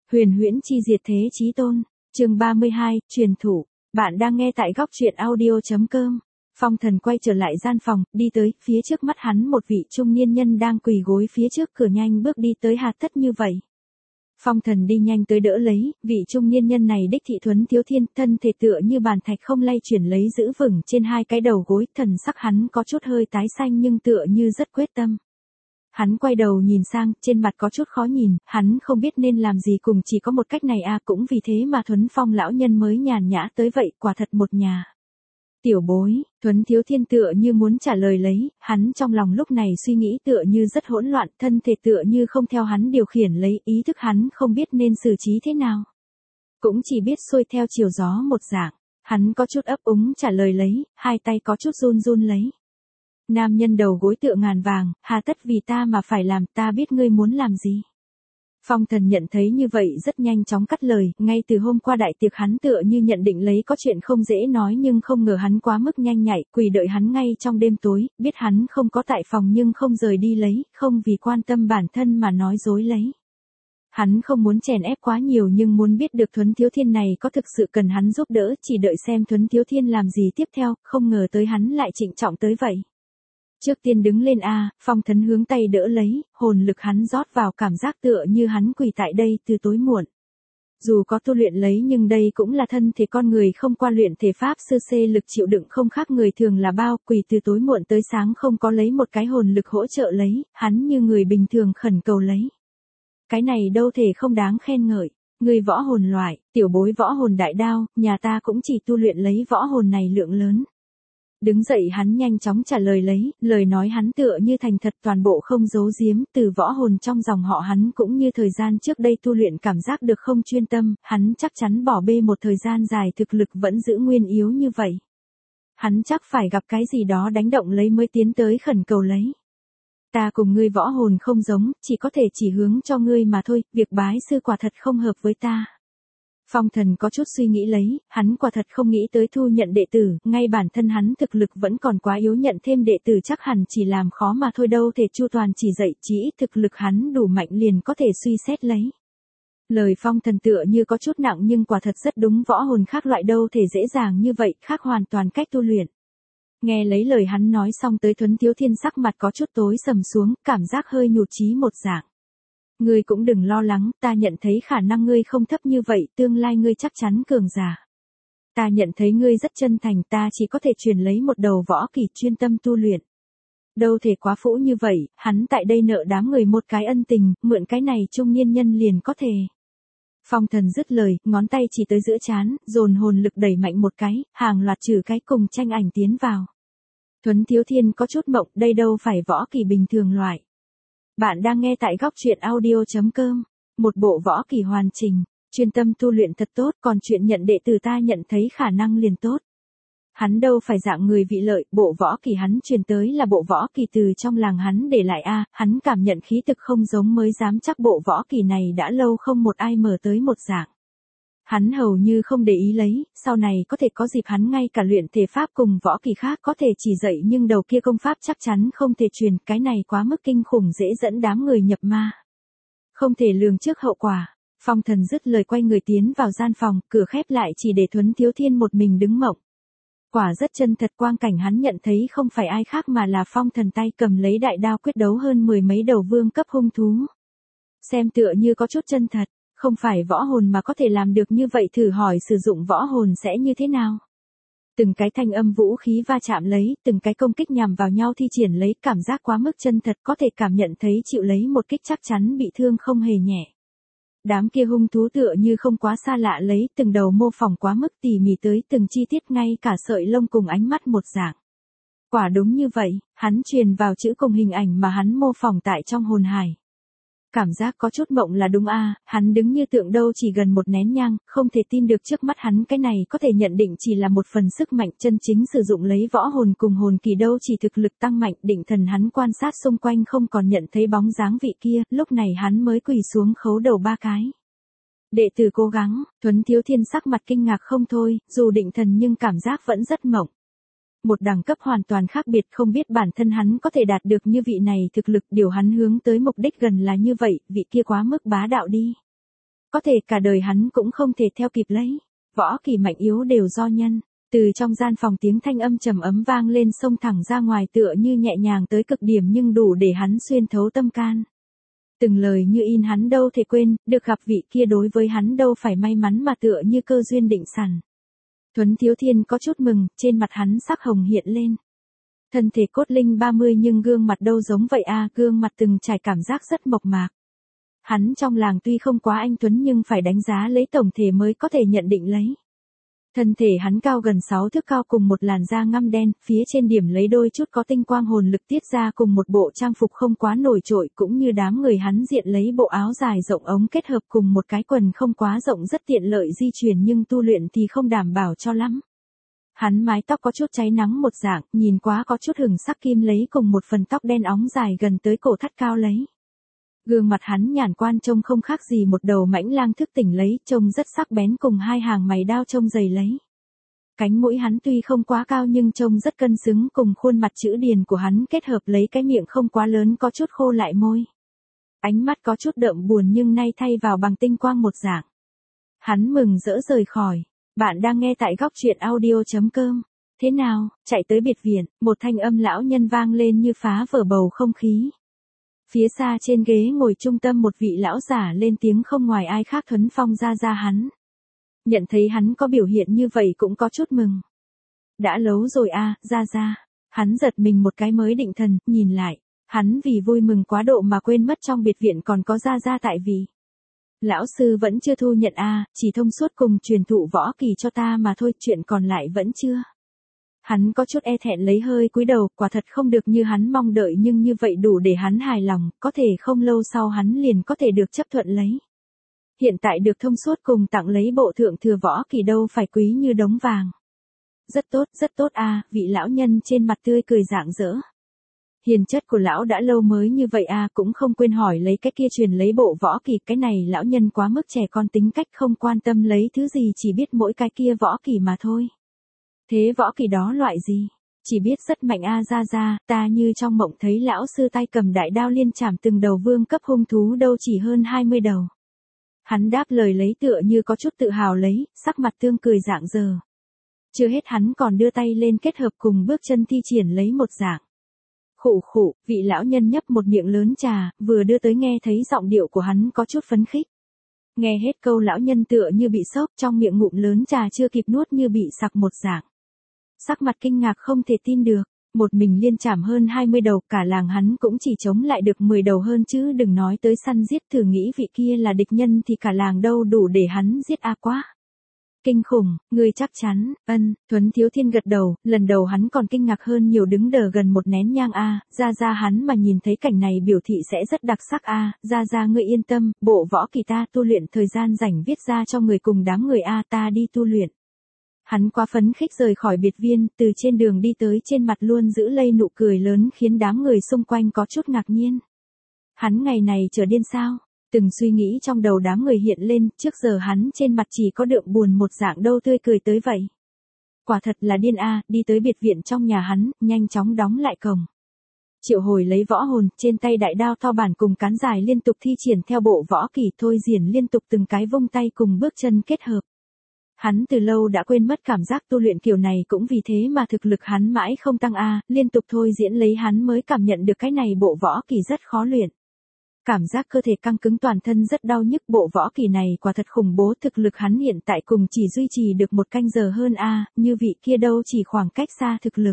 Huyền huyễn chi diệt thế chí tôn, chương 32, truyền thủ. Bạn đang nghe tại góc truyện audio.com. Phong Thần quay trở lại gian phòng, đi tới, phía trước mắt hắn một vị trung niên nhân đang quỳ gối phía trước cửa nhanh bước đi tới hạt tất như vậy. Phong Thần đi nhanh tới đỡ lấy, vị trung niên nhân này đích thị thuấn thiếu thiên, thân thể tựa như bàn thạch không lay chuyển lấy giữ vững trên hai cái đầu gối, thần sắc hắn có chút hơi tái xanh nhưng tựa như rất quyết tâm. Hắn quay đầu nhìn sang, trên mặt có chút khó nhìn, hắn không biết nên làm gì, cùng chỉ có một cách này à, cũng vì thế mà Thuấn Phong lão nhân mới nhàn nhã tới vậy, quả thật một nhà. Tiểu bối, Thuấn thiếu thiên tựa như muốn trả lời lấy, hắn trong lòng lúc này suy nghĩ tựa như rất hỗn loạn, thân thể tựa như không theo hắn điều khiển lấy, ý thức hắn không biết nên xử trí thế nào. Cũng chỉ biết xuôi theo chiều gió một dạng, hắn có chút ấp úng trả lời lấy, hai tay có chút run run lấy. Nam nhân đầu gối tựa ngàn vàng, hà tất vì ta mà phải làm, ta biết ngươi muốn làm gì. Phong Thần nhận thấy như vậy rất nhanh chóng cắt lời, ngay từ hôm qua đại tiệc hắn tựa như nhận định lấy có chuyện không dễ nói nhưng không ngờ hắn quá mức nhanh nhạy, quỳ đợi hắn ngay trong đêm tối, biết hắn không có tại phòng nhưng không rời đi lấy, không vì quan tâm bản thân mà nói dối lấy. Hắn không muốn chèn ép quá nhiều nhưng muốn biết được Thuấn thiếu thiên này có thực sự cần hắn giúp đỡ, chỉ đợi xem Thuấn thiếu thiên làm gì tiếp theo, không ngờ tới hắn lại trịnh trọng tới vậy. Trước tiên đứng lên a, Phong Thần hướng tay đỡ lấy, hồn lực hắn rót vào cảm giác tựa như hắn quỳ tại đây từ tối muộn. Dù có tu luyện lấy nhưng đây cũng là thân thể con người không qua luyện thể pháp sư xê lực chịu đựng không khác người thường là bao, quỳ từ tối muộn tới sáng không có lấy một cái hồn lực hỗ trợ lấy, hắn như người bình thường khẩn cầu lấy. Cái này đâu thể không đáng khen ngợi, người võ hồn loại, tiểu bối võ hồn đại đao, nhà ta cũng chỉ tu luyện lấy võ hồn này lượng lớn. Đứng dậy hắn nhanh chóng trả lời lấy, lời nói hắn tựa như thành thật toàn bộ không giấu giếm, từ võ hồn trong dòng họ hắn cũng như thời gian trước đây tu luyện cảm giác được không chuyên tâm, hắn chắc chắn bỏ bê một thời gian dài thực lực vẫn giữ nguyên yếu như vậy. Hắn chắc phải gặp cái gì đó đánh động lấy mới tiến tới khẩn cầu lấy. Ta cùng ngươi võ hồn không giống, chỉ có thể chỉ hướng cho ngươi mà thôi, việc bái sư quả thật không hợp với ta. Phong Thần có chút suy nghĩ lấy, hắn quả thật không nghĩ tới thu nhận đệ tử, ngay bản thân hắn thực lực vẫn còn quá yếu, nhận thêm đệ tử chắc hẳn chỉ làm khó mà thôi, đâu thể chu toàn chỉ dạy, chỉ ít thực lực hắn đủ mạnh liền có thể suy xét lấy. Lời Phong Thần tựa như có chút nặng nhưng quả thật rất đúng, võ hồn khác loại đâu thể dễ dàng như vậy, khác hoàn toàn cách tu luyện. Nghe lấy lời hắn nói xong tới Thuấn thiếu thiên sắc mặt có chút tối sầm xuống, cảm giác hơi nhụt chí một dạng. Ngươi cũng đừng lo lắng, ta nhận thấy khả năng ngươi không thấp như vậy, tương lai ngươi chắc chắn cường giả. Ta nhận thấy ngươi rất chân thành, ta chỉ có thể truyền lấy một đầu võ kỳ chuyên tâm tu luyện. Đâu thể quá phũ như vậy, hắn tại đây nợ đám người một cái ân tình, mượn cái này trung niên nhân liền có thể. Phong Thần dứt lời, ngón tay chỉ tới giữa trán, dồn hồn lực đẩy mạnh một cái, hàng loạt trừ cái cùng tranh ảnh tiến vào. Thuấn thiếu thiên có chút mộng, đây đâu phải võ kỳ bình thường loại. Bạn đang nghe tại góc truyện audio.com. Một bộ võ kỳ hoàn chỉnh, chuyên tâm tu luyện thật tốt, còn chuyện nhận đệ tử ta nhận thấy khả năng liền tốt. Hắn đâu phải dạng người vị lợi, bộ võ kỳ hắn truyền tới là bộ võ kỳ từ trong làng hắn để lại a, hắn cảm nhận khí thực không giống mới dám chắc bộ võ kỳ này đã lâu không một ai mở tới một dạng. Hắn hầu như không để ý lấy, sau này có thể có dịp hắn ngay cả luyện thể pháp cùng võ kỳ khác có thể chỉ dạy nhưng đầu kia công pháp chắc chắn không thể truyền, cái này quá mức kinh khủng dễ dẫn đám người nhập ma. Không thể lường trước hậu quả. Phong Thần dứt lời quay người tiến vào gian phòng, cửa khép lại chỉ để Thuấn thiếu thiên một mình đứng mộng. Quả rất chân thật, quang cảnh hắn nhận thấy không phải ai khác mà là Phong Thần tay cầm lấy đại đao quyết đấu hơn 10 mấy đầu vương cấp hung thú. Xem tựa như có chút chân thật. Không phải võ hồn mà có thể làm được như vậy, thử hỏi sử dụng võ hồn sẽ như thế nào? Từng cái thanh âm vũ khí va chạm lấy, từng cái công kích nhằm vào nhau thi triển lấy, cảm giác quá mức chân thật, có thể cảm nhận thấy chịu lấy một kích chắc chắn bị thương không hề nhẹ. Đám kia hung thú tựa như không quá xa lạ lấy, từng đầu mô phỏng quá mức tỉ mỉ tới từng chi tiết ngay cả sợi lông cùng ánh mắt một dạng. Quả đúng như vậy, hắn truyền vào chữ cùng hình ảnh mà hắn mô phỏng tại trong hồn hải. Cảm giác có chút mộng là đúng a, hắn đứng như tượng đâu chỉ gần một nén nhang, không thể tin được trước mắt hắn cái này có thể nhận định chỉ là một phần sức mạnh chân chính sử dụng lấy võ hồn cùng hồn kỳ đâu chỉ thực lực tăng mạnh, định thần hắn quan sát xung quanh không còn nhận thấy bóng dáng vị kia, lúc này hắn mới quỳ xuống khấu đầu ba cái. Đệ tử cố gắng, Thuấn thiếu thiên sắc mặt kinh ngạc không thôi, dù định thần nhưng cảm giác vẫn rất mộng. Một đẳng cấp hoàn toàn khác biệt, không biết bản thân hắn có thể đạt được như vị này thực lực, điều hắn hướng tới mục đích gần là như vậy, vị kia quá mức bá đạo đi. Có thể cả đời hắn cũng không thể theo kịp lấy. Võ Kỳ mạnh yếu đều do nhân. Từ trong gian phòng tiếng thanh âm trầm ấm vang lên xông thẳng ra ngoài tựa như nhẹ nhàng tới cực điểm nhưng đủ để hắn xuyên thấu tâm can. Từng lời như in hắn đâu thể quên, được gặp vị kia đối với hắn đâu phải may mắn mà tựa như cơ duyên định sẵn. Thuấn Thiếu Thiên có chút mừng, trên mặt hắn sắc hồng hiện lên. Thân thể cốt linh 30 nhưng gương mặt đâu giống vậy gương mặt từng trải cảm giác rất mộc mạc. Hắn trong làng tuy không quá anh tuấn nhưng phải đánh giá lấy tổng thể mới có thể nhận định lấy. Thân thể hắn cao gần 6 thước cao cùng một làn da ngăm đen, phía trên điểm lấy đôi chút có tinh quang hồn lực tiết ra cùng một bộ trang phục không quá nổi trội cũng như đám người hắn diện lấy bộ áo dài rộng ống kết hợp cùng một cái quần không quá rộng rất tiện lợi di chuyển nhưng tu luyện thì không đảm bảo cho lắm. Hắn mái tóc có chút cháy nắng một dạng, nhìn quá có chút hừng sắc kim lấy cùng một phần tóc đen óng dài gần tới cổ thắt cao lấy. Gương mặt hắn nhàn quan trông không khác gì một đầu mãnh lang thức tỉnh lấy, trông rất sắc bén cùng hai hàng mày đao trông dày lấy. Cánh mũi hắn tuy không quá cao nhưng trông rất cân xứng cùng khuôn mặt chữ điền của hắn kết hợp lấy cái miệng không quá lớn có chút khô lại môi. Ánh mắt có chút đượm buồn nhưng nay thay vào bằng tinh quang một dạng. Hắn mừng rỡ rời khỏi. Bạn đang nghe tại góc truyện audio.com. Thế nào, chạy tới biệt viện, một thanh âm lão nhân vang lên như phá vỡ bầu không khí. Phía xa trên ghế ngồi trung tâm một vị lão giả lên tiếng không ngoài ai khác Thuấn Phong ra hắn. Nhận thấy hắn có biểu hiện như vậy cũng có chút mừng. Đã lâu rồi ra. Hắn giật mình một cái mới định thần, nhìn lại. Hắn vì vui mừng quá độ mà quên mất trong biệt viện còn có ra tại vì. Lão sư vẫn chưa thu nhận chỉ thông suốt cùng truyền thụ Võ Kỳ cho ta mà thôi, chuyện còn lại vẫn chưa. Hắn có chút e thẹn lấy hơi cúi đầu, quả thật không được như hắn mong đợi nhưng như vậy đủ để hắn hài lòng, có thể không lâu sau hắn liền có thể được chấp thuận lấy. Hiện tại được thông suốt cùng tặng lấy bộ thượng thừa Võ Kỳ đâu phải quý như đống vàng. Rất tốt vị lão nhân trên mặt tươi cười rạng rỡ. Hiền chất của lão đã lâu mới như vậy cũng không quên hỏi lấy cái kia truyền lấy bộ Võ Kỳ, cái này lão nhân quá mức trẻ con tính cách không quan tâm lấy thứ gì chỉ biết mỗi cái kia Võ Kỳ mà thôi. Thế Võ Kỳ đó loại gì? Chỉ biết rất mạnh ra, ta như trong mộng thấy lão sư tay cầm đại đao liên chảm từng đầu vương cấp hung thú đâu chỉ hơn 20 đầu. Hắn đáp lời lấy tựa như có chút tự hào lấy, sắc mặt tươi cười rạng rỡ. Chưa hết hắn còn đưa tay lên kết hợp cùng bước chân thi triển lấy một dạng. Khụ, vị lão nhân nhấp một miệng lớn trà, vừa đưa tới nghe thấy giọng điệu của hắn có chút phấn khích. Nghe hết câu lão nhân tựa như bị sốc trong miệng ngụm lớn trà chưa kịp nuốt như bị sặc một dạng. Sắc mặt kinh ngạc không thể tin được, một mình liên chảm hơn 20 đầu, cả làng hắn cũng chỉ chống lại được 10 đầu hơn chứ đừng nói tới săn giết, thử nghĩ vị kia là địch nhân thì cả làng đâu đủ để hắn giết quá. Kinh khủng, ngươi chắc chắn, Thuấn Thiếu Thiên gật đầu, lần đầu hắn còn kinh ngạc hơn nhiều đứng đờ gần một nén nhang ra hắn mà nhìn thấy cảnh này biểu thị sẽ rất đặc sắc ra ngươi yên tâm, bộ Võ Kỳ ta tu luyện thời gian rảnh viết ra cho người cùng đám người ta đi tu luyện. Hắn quá phấn khích rời khỏi biệt viên, từ trên đường đi tới trên mặt luôn giữ lây nụ cười lớn khiến đám người xung quanh có chút ngạc nhiên. Hắn ngày này trở điên sao? Từng suy nghĩ trong đầu đám người hiện lên, trước giờ hắn trên mặt chỉ có đượm buồn một dạng đâu tươi cười tới vậy. Quả thật là điên đi tới biệt viện trong nhà hắn, nhanh chóng đóng lại cổng. Triệu Hồi lấy võ hồn, trên tay đại đao to bản cùng cán dài liên tục thi triển theo bộ Võ Kỳ, thôi diễn liên tục từng cái vung tay cùng bước chân kết hợp. Hắn từ lâu đã quên mất cảm giác tu luyện kiểu này cũng vì thế mà thực lực hắn mãi không tăng liên tục thôi diễn lấy hắn mới cảm nhận được cái này bộ Võ Kỳ rất khó luyện. Cảm giác cơ thể căng cứng toàn thân rất đau nhức, bộ Võ Kỳ này quả thật khủng bố, thực lực hắn hiện tại cùng chỉ duy trì được một canh giờ hơn như vị kia đâu chỉ khoảng cách xa thực lực.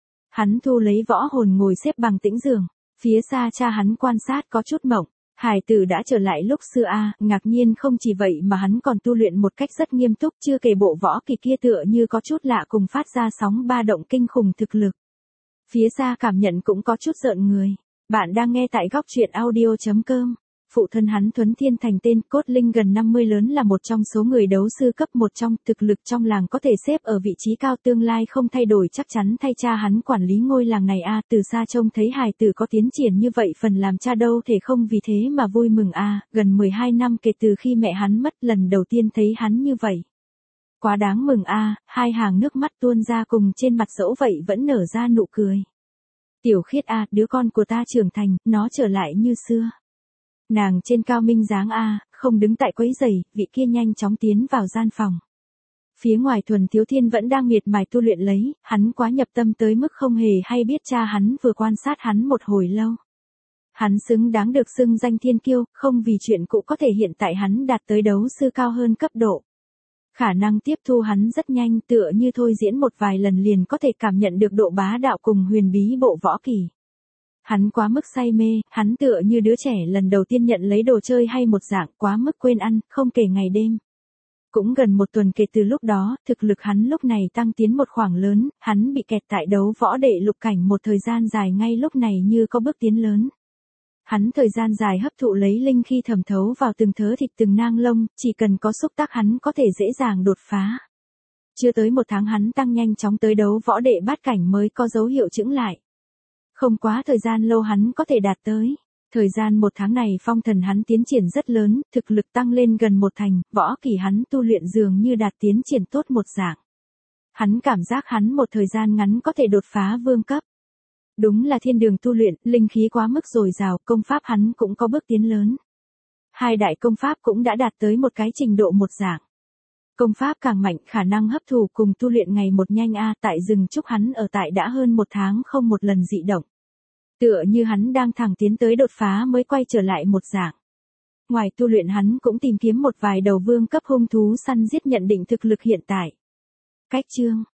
Hắn thu lấy võ hồn ngồi xếp bằng tĩnh giường, phía xa cha hắn quan sát có chút mộng. Hải tử đã trở lại lúc xưa ngạc nhiên không chỉ vậy mà hắn còn tu luyện một cách rất nghiêm túc, chưa kể bộ Võ Kỳ kia tựa như có chút lạ cùng phát ra sóng ba động kinh khủng thực lực. Phía xa cảm nhận cũng có chút rợn người. Bạn đang nghe tại góc truyện audio.com. Phụ thân hắn Thuấn Thiên thành tên cốt linh gần 50 lớn là một trong số người đấu sư cấp 1 trong thực lực trong làng có thể xếp ở vị trí cao, tương lai không thay đổi chắc chắn thay cha hắn quản lý ngôi làng này từ xa trông thấy hài tử có tiến triển như vậy phần làm cha đâu thể không vì thế mà vui mừng gần 12 năm kể từ khi mẹ hắn mất lần đầu tiên thấy hắn như vậy. Quá đáng mừng hai hàng nước mắt tuôn ra cùng trên mặt dẫu vậy vẫn nở ra nụ cười. Tiểu Khiết đứa con của ta trưởng thành, nó trở lại như xưa. Nàng trên cao minh dáng a, không đứng tại quấy giày, vị kia nhanh chóng tiến vào gian phòng. Phía ngoài Thuần Thiếu Thiên vẫn đang miệt mài tu luyện lấy, hắn quá nhập tâm tới mức không hề hay biết cha hắn vừa quan sát hắn một hồi lâu. Hắn xứng đáng được xưng danh thiên kiêu, không vì chuyện cũ có thể hiện tại hắn đạt tới đấu sư cao hơn cấp độ. Khả năng tiếp thu hắn rất nhanh, tựa như thôi diễn một vài lần liền có thể cảm nhận được độ bá đạo cùng huyền bí bộ võ kỳ. Hắn quá mức say mê, hắn tựa như đứa trẻ lần đầu tiên nhận lấy đồ chơi hay một dạng, quá mức quên ăn, không kể ngày đêm. Cũng gần một tuần kể từ lúc đó, thực lực hắn lúc này tăng tiến một khoảng lớn, hắn bị kẹt tại đấu võ đệ lục cảnh một thời gian dài, ngay lúc này như có bước tiến lớn. Hắn thời gian dài hấp thụ lấy linh khi thẩm thấu vào từng thớ thịt từng nang lông, chỉ cần có xúc tác hắn có thể dễ dàng đột phá. Chưa tới một tháng hắn tăng nhanh chóng tới đấu võ đệ bát cảnh mới có dấu hiệu chững lại. Không quá thời gian lâu hắn có thể đạt tới. Thời gian một tháng này phong thần hắn tiến triển rất lớn, thực lực tăng lên gần một thành, võ kỳ hắn tu luyện dường như đạt tiến triển tốt một dạng. Hắn cảm giác hắn một thời gian ngắn có thể đột phá vương cấp. Đúng là thiên đường tu luyện, linh khí quá mức dồi dào, công pháp hắn cũng có bước tiến lớn. Hai đại công pháp cũng đã đạt tới một cái trình độ một dạng. Công pháp càng mạnh, khả năng hấp thụ cùng tu luyện ngày một nhanh tại rừng trúc hắn ở tại đã hơn một tháng không một lần dị động. Tựa như hắn đang thẳng tiến tới đột phá mới quay trở lại một dạng. Ngoài tu luyện hắn cũng tìm kiếm một vài đầu vương cấp hung thú săn giết nhận định thực lực hiện tại. Cách chương